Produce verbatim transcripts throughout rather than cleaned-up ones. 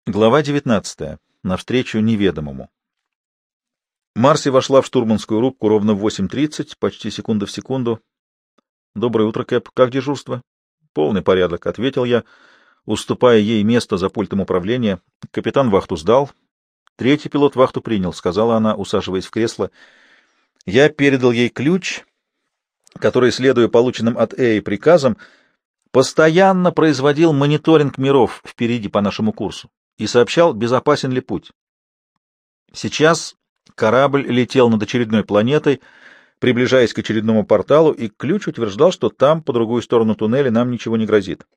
Глава девятнадцатая. Навстречу неведомому. Марси вошла в штурманскую рубку ровно в восемь тридцать, почти секунда в секунду. «Доброе утро, Кэп. Как дежурство?» «Полный порядок», — ответил я, уступая ей место за пультом управления. «Капитан вахту сдал. Третий пилот вахту принял», — сказала она, усаживаясь в кресло. Я передал ей ключ, который, следуя полученным от Эи приказам, постоянно производил мониторинг миров впереди по нашему курсу и сообщал, безопасен ли путь. Сейчас корабль летел над очередной планетой, приближаясь к очередному порталу, и ключ утверждал, что там, по другую сторону туннеля, нам ничего не грозит.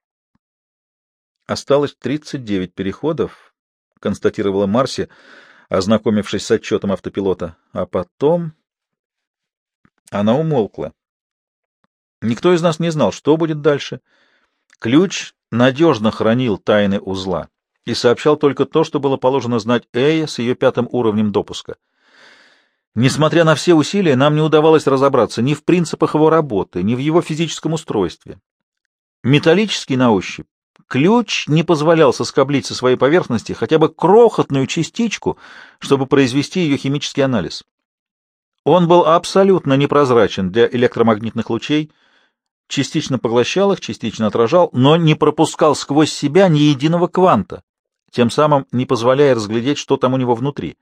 «Осталось тридцать девять переходов», — констатировала Марси, ознакомившись с отчетом автопилота. А потом она умолкла. Никто из нас не знал, что будет дальше. Ключ надежно хранил тайны узла и сообщал только то, что было положено знать Эе с ее пятым уровнем допуска. Несмотря на все усилия, нам не удавалось разобраться ни в принципах его работы, ни в его физическом устройстве. Металлический на ощупь, ключ не позволял соскоблить со своей поверхности хотя бы крохотную частичку, чтобы произвести ее химический анализ. Он был абсолютно непрозрачен для электромагнитных лучей, частично поглощал их, частично отражал, но не пропускал сквозь себя ни единого кванта, тем самым не позволяя разглядеть, что там у него внутри.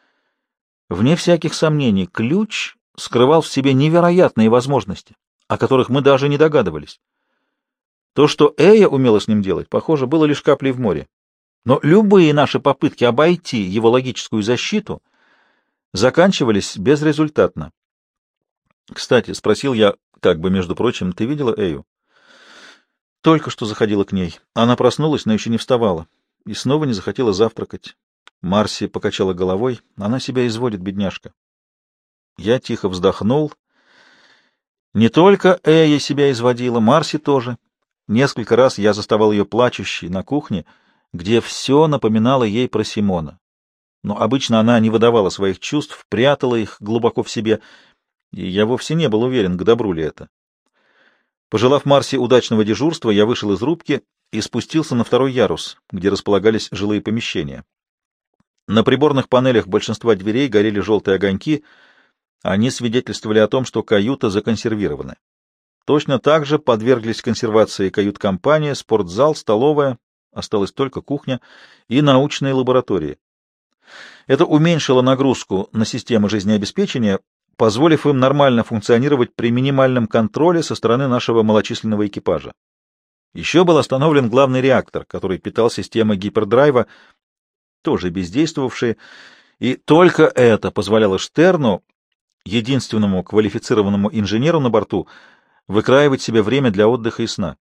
Вне всяких сомнений, ключ скрывал в себе невероятные возможности, о которых мы даже не догадывались. То, что Эя умела с ним делать, похоже, было лишь каплей в море. Но любые наши попытки обойти его логическую защиту заканчивались безрезультатно. «Кстати», — спросил я, как бы, между прочим, — «ты видела Эю?» «Только что заходила к ней. Она проснулась, но еще не вставала. И снова не захотела завтракать». Марси покачала головой. «Она себя изводит, бедняжка». Я тихо вздохнул. Не только Эя себя изводила, Марси тоже. Несколько раз я заставал ее плачущей на кухне, где все напоминало ей про Симона. Но обычно она не выдавала своих чувств, прятала их глубоко в себе, и я вовсе не был уверен, к добру ли это. Пожелав Марси удачного дежурства, я вышел из рубки и спустился на второй ярус, где располагались жилые помещения. На приборных панелях большинства дверей горели желтые огоньки, они свидетельствовали о том, что каюта законсервирована. Точно так же подверглись консервации кают-компания, спортзал, столовая, осталась только кухня и научные лаборатории. Это уменьшило нагрузку на системы жизнеобеспечения, позволив им нормально функционировать при минимальном контроле со стороны нашего малочисленного экипажа. Еще был остановлен главный реактор, который питал системы гипердрайва, тоже бездействовавшие, и только это позволяло Штерну, единственному квалифицированному инженеру на борту, выкраивать себе время для отдыха и сна.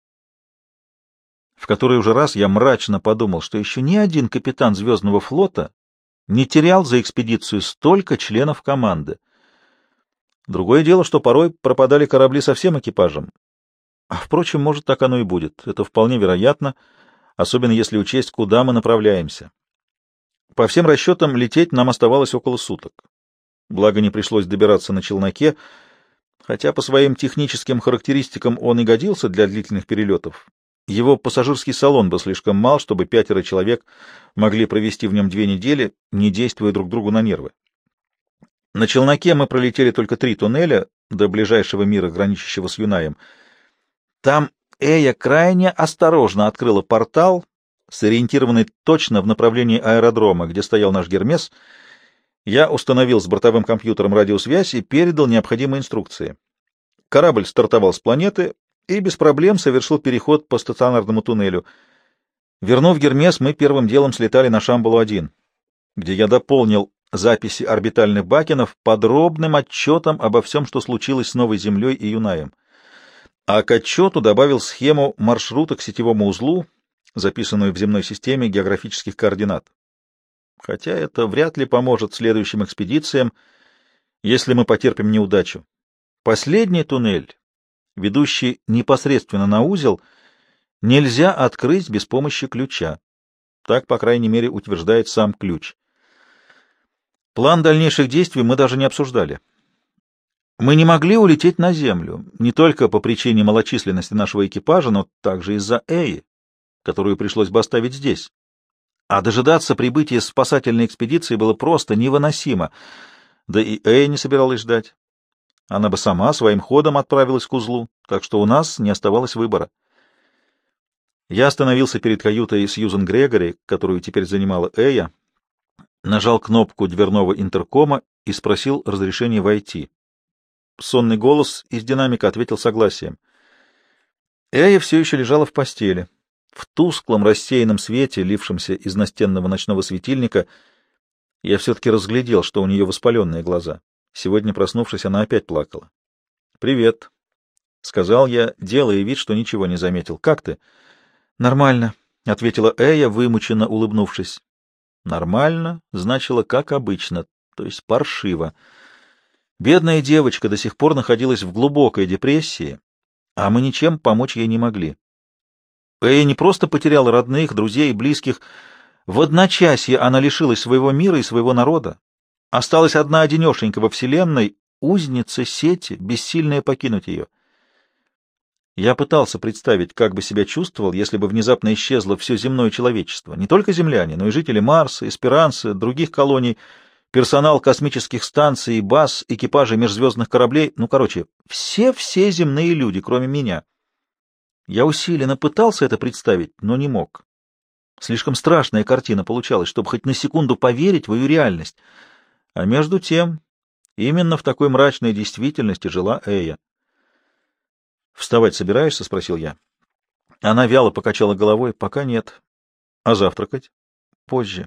В который уже раз я мрачно подумал, что еще ни один капитан Звездного флота не терял за экспедицию столько членов команды. Другое дело, что порой пропадали корабли со всем экипажем. А, впрочем, может, так оно и будет. Это вполне вероятно, особенно если учесть, куда мы направляемся. По всем расчетам, лететь нам оставалось около суток. Благо, не пришлось добираться на челноке, хотя по своим техническим характеристикам он и годился для длительных перелетов. Его пассажирский салон был слишком мал, чтобы пятеро человек могли провести в нем две недели, не действуя друг другу на нервы. На челноке мы пролетели только три туннеля до ближайшего мира, граничащего с Юнаем. Там Эя крайне осторожно открыла портал, сориентированный точно в направлении аэродрома, где стоял наш Гермес. Я установил с бортовым компьютером радиосвязь и передал необходимые инструкции. Корабль стартовал с планеты и без проблем совершил переход по стационарному туннелю. Вернув Гермес, мы первым делом слетали на Шамбалу один, где я дополнил записи орбитальных бакенов подробным отчетом обо всем, что случилось с Новой Землей и Юнаем. А к отчету добавил схему маршрута к сетевому узлу, записанную в земной системе географических координат. Хотя это вряд ли поможет следующим экспедициям, если мы потерпим неудачу. Последний туннель, ведущий непосредственно на узел, нельзя открыть без помощи ключа. Так, по крайней мере, утверждает сам ключ. План дальнейших действий мы даже не обсуждали. Мы не могли улететь на Землю, не только по причине малочисленности нашего экипажа, но также из-за Эи, которую пришлось бы оставить здесь. А дожидаться прибытия спасательной экспедиции было просто невыносимо. Да и Эя не собиралась ждать. Она бы сама своим ходом отправилась к узлу, так что у нас не оставалось выбора. Я остановился перед каютой Сьюзен Грегори, которую теперь занимала Эя, нажал кнопку дверного интеркома и спросил разрешения войти. Сонный голос из динамика ответил согласием. Эя все еще лежала в постели. В тусклом рассеянном свете, лившемся из настенного ночного светильника, я все-таки разглядел, что у нее воспаленные глаза. Сегодня, проснувшись, она опять плакала. — Привет, — сказал я, делая вид, что ничего не заметил. — Как ты? — Нормально, — ответила Эя, вымученно улыбнувшись. — Нормально значило как обычно, то есть паршиво. Бедная девочка до сих пор находилась в глубокой депрессии, а мы ничем помочь ей не могли. Эя не просто потеряла родных, друзей и близких. В одночасье она лишилась своего мира и своего народа. Осталась одна-одинешенька во вселенной, узница сети, бессильная покинуть ее. Я пытался представить, как бы себя чувствовал, если бы внезапно исчезло все земное человечество, не только земляне, но и жители Марса, Эсперанцы, других колоний, персонал космических станций и баз, экипажи межзвездных кораблей, ну, короче, все-все земные люди, кроме меня. Я усиленно пытался это представить, но не мог. Слишком страшная картина получалась, чтобы хоть на секунду поверить в ее реальность. А между тем, именно в такой мрачной действительности жила Эя. «Вставать собираешься?» — спросил я. Она вяло покачала головой. «Пока нет. А завтракать?» «Позже».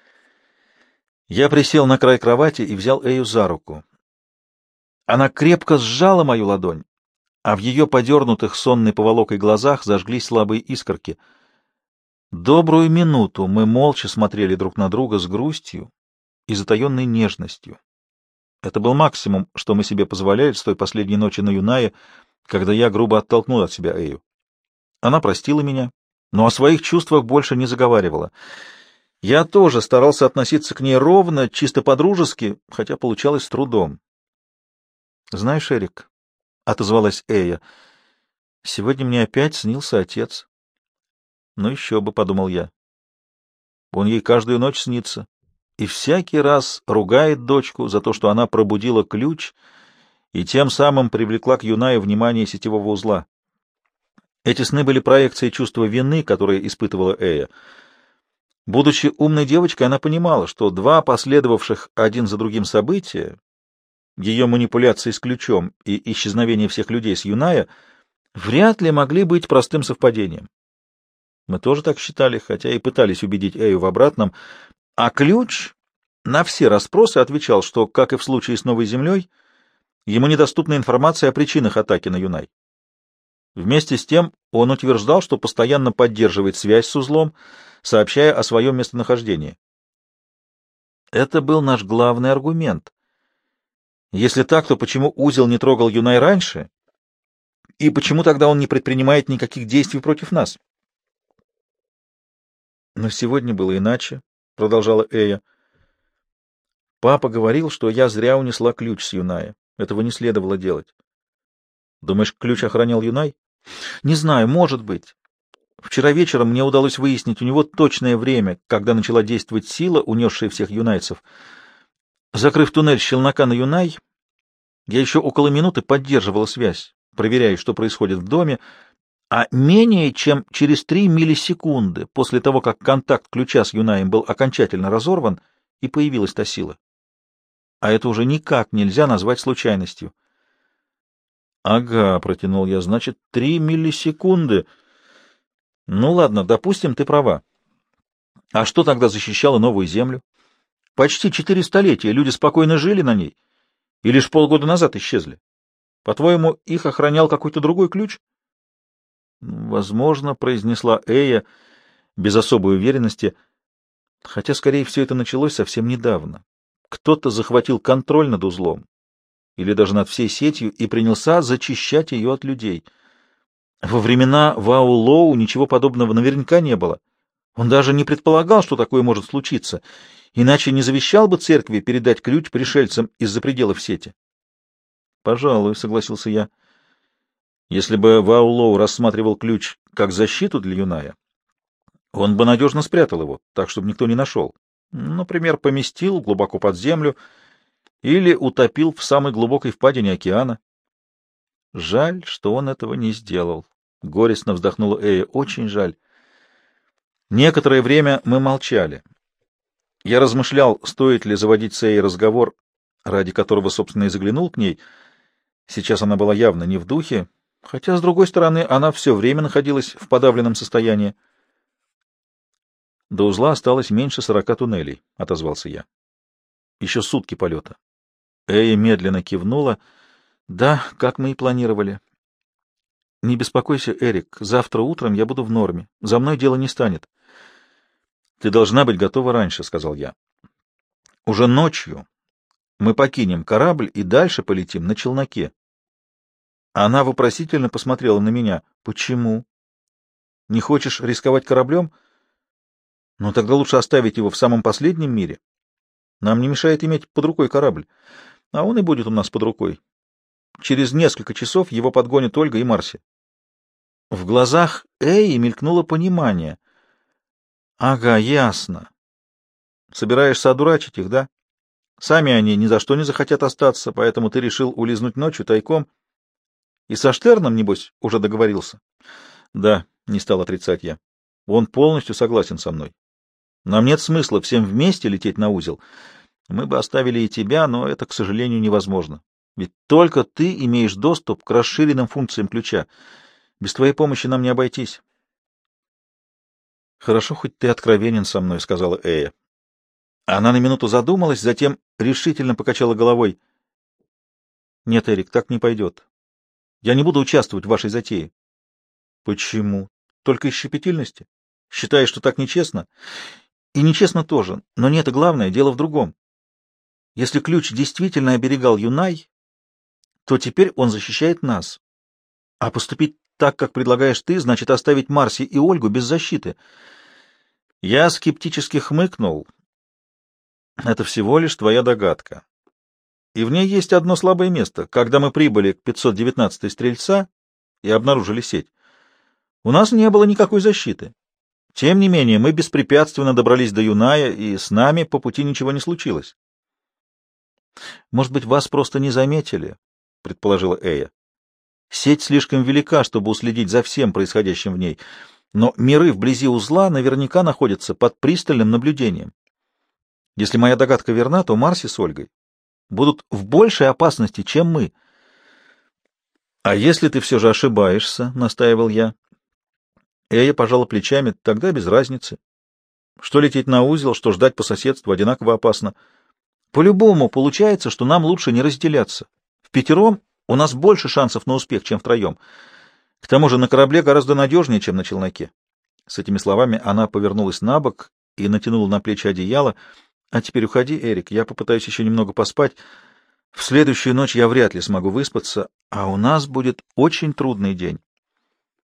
Я присел на край кровати и взял Эю за руку. Она крепко сжала мою ладонь, а в ее подернутых сонной поволокой глазах зажглись слабые искорки. Добрую минуту мы молча смотрели друг на друга с грустью и затаенной нежностью. Это был максимум, что мы себе позволяли с той последней ночи на Юнае, когда я грубо оттолкнул от себя Эю. Она простила меня, но о своих чувствах больше не заговаривала. Я тоже старался относиться к ней ровно, чисто по-дружески, хотя получалось с трудом. — Знаешь, Эрик, — отозвалась Эя, — сегодня мне опять снился отец. — Ну еще бы, — подумал я. Он ей каждую ночь снится и всякий раз ругает дочку за то, что она пробудила ключ и тем самым привлекла к Юнае внимание сетевого узла. Эти сны были проекцией чувства вины, которое испытывала Эя. Будучи умной девочкой, она понимала, что два последовавших один за другим события, ее манипуляции с ключом и исчезновение всех людей с Юная, вряд ли могли быть простым совпадением. Мы тоже так считали, хотя и пытались убедить Эю в обратном, а ключ на все расспросы отвечал, что, как и в случае с Новой Землей, ему недоступна информация о причинах атаки на Юнай. Вместе с тем он утверждал, что постоянно поддерживает связь с узлом, сообщая о своем местонахождении. Это был наш главный аргумент. Если так, то почему узел не трогал Юнай раньше? И почему тогда он не предпринимает никаких действий против нас? Но сегодня было иначе, — продолжала Эя. Папа говорил, что я зря унесла ключ с Юная. Этого не следовало делать. Думаешь, ключ охранял Юнай? Не знаю, может быть. Вчера вечером мне удалось выяснить у него точное время, когда начала действовать сила, унесшая всех юнайцев. Закрыв туннель с челнока на Юнай, я еще около минуты поддерживала связь, проверяя, что происходит в доме, а менее чем через три миллисекунды после того, как контакт ключа с Юнаем был окончательно разорван, и появилась та сила. А это уже никак нельзя назвать случайностью. — Ага, — протянул я, — значит, три миллисекунды. Ну ладно, допустим, ты права. А что тогда защищало Новую Землю? Почти четыре столетия люди спокойно жили на ней и лишь полгода назад исчезли. По-твоему, их охранял какой-то другой ключ? Возможно, — произнесла Эя без особой уверенности, хотя, скорее всего, это началось совсем недавно. Кто-то захватил контроль над узлом или даже над всей сетью и принялся зачищать ее от людей. Во времена Вау Лоу ничего подобного наверняка не было. Он даже не предполагал, что такое может случиться, иначе не завещал бы церкви передать ключ пришельцам из-за пределов сети. — Пожалуй, — согласился я. Если бы Вау Лоу рассматривал ключ как защиту для Юная, Он бы надежно спрятал его, так, чтобы никто не нашел. Например, поместил глубоко под землю или утопил в самой глубокой впадине океана. Жаль, что он этого не сделал. Горестно вздохнула Эя. Очень жаль. Некоторое время мы молчали. Я размышлял, стоит ли заводить с Эей разговор, ради которого, собственно, и заглянул к ней. Сейчас она была явно не в духе, хотя, с другой стороны, она все время находилась в подавленном состоянии. До узла осталось меньше сорока туннелей, — отозвался я. Еще сутки полета. Эя медленно кивнула. Да, как мы и планировали. Не беспокойся, Эрик, завтра утром я буду в норме. За мной дело не станет. Ты должна быть готова раньше, — сказал я. Уже ночью мы покинем корабль и дальше полетим на челноке. Она вопросительно посмотрела на меня. Почему? Не хочешь рисковать кораблем? Ну, тогда лучше оставить его в самом последнем мире. Нам не мешает иметь под рукой корабль, а он и будет у нас под рукой. Через несколько часов его подгонят Ольга и Марси. В глазах Эи мелькнуло понимание. Ага, ясно. Собираешься одурачить их, да? Сами они ни за что не захотят остаться, поэтому ты решил улизнуть ночью тайком. И со Штерном, небось, уже договорился? Да, не стал отрицать я. Он полностью согласен со мной. Нам нет смысла всем вместе лететь на узел. Мы бы оставили и тебя, но это, к сожалению, невозможно. Ведь только ты имеешь доступ к расширенным функциям ключа. Без твоей помощи нам не обойтись. Хорошо, хоть ты откровенен со мной, — сказала Эя. Она на минуту задумалась, затем решительно покачала головой. Нет, Эрик, так не пойдет. Я не буду участвовать в вашей затее. Почему? Только из щепетильности? Считаешь, что так нечестно? И нечестно тоже, но не это главное, дело в другом. Если ключ действительно оберегал Юнай, то теперь он защищает нас. А поступить так, как предлагаешь ты, значит оставить Марси и Ольгу без защиты. Я скептически хмыкнул. Это всего лишь твоя догадка. И в ней есть одно слабое место. Когда мы прибыли к пятьсот девятнадцатой стрельца и обнаружили сеть, у нас не было никакой защиты. Тем не менее, мы беспрепятственно добрались до Юная, и с нами по пути ничего не случилось. Может быть, вас просто не заметили, — предположила Эя. Сеть слишком велика, чтобы уследить за всем происходящим в ней, но миры вблизи узла наверняка находятся под пристальным наблюдением. Если моя догадка верна, то Марси с Ольгой будут в большей опасности, чем мы. — А если ты все же ошибаешься, — настаивал я. Эя пожала плечами, тогда без разницы. Что лететь на узел, что ждать по соседству одинаково опасно. По-любому получается, что нам лучше не разделяться. Впятером у нас больше шансов на успех, чем втроем. К тому же на корабле гораздо надежнее, чем на челноке. С этими словами она повернулась на бок и натянула на плечи одеяло. А теперь уходи, Эрик, я попытаюсь еще немного поспать. В следующую ночь я вряд ли смогу выспаться, а у нас будет очень трудный день.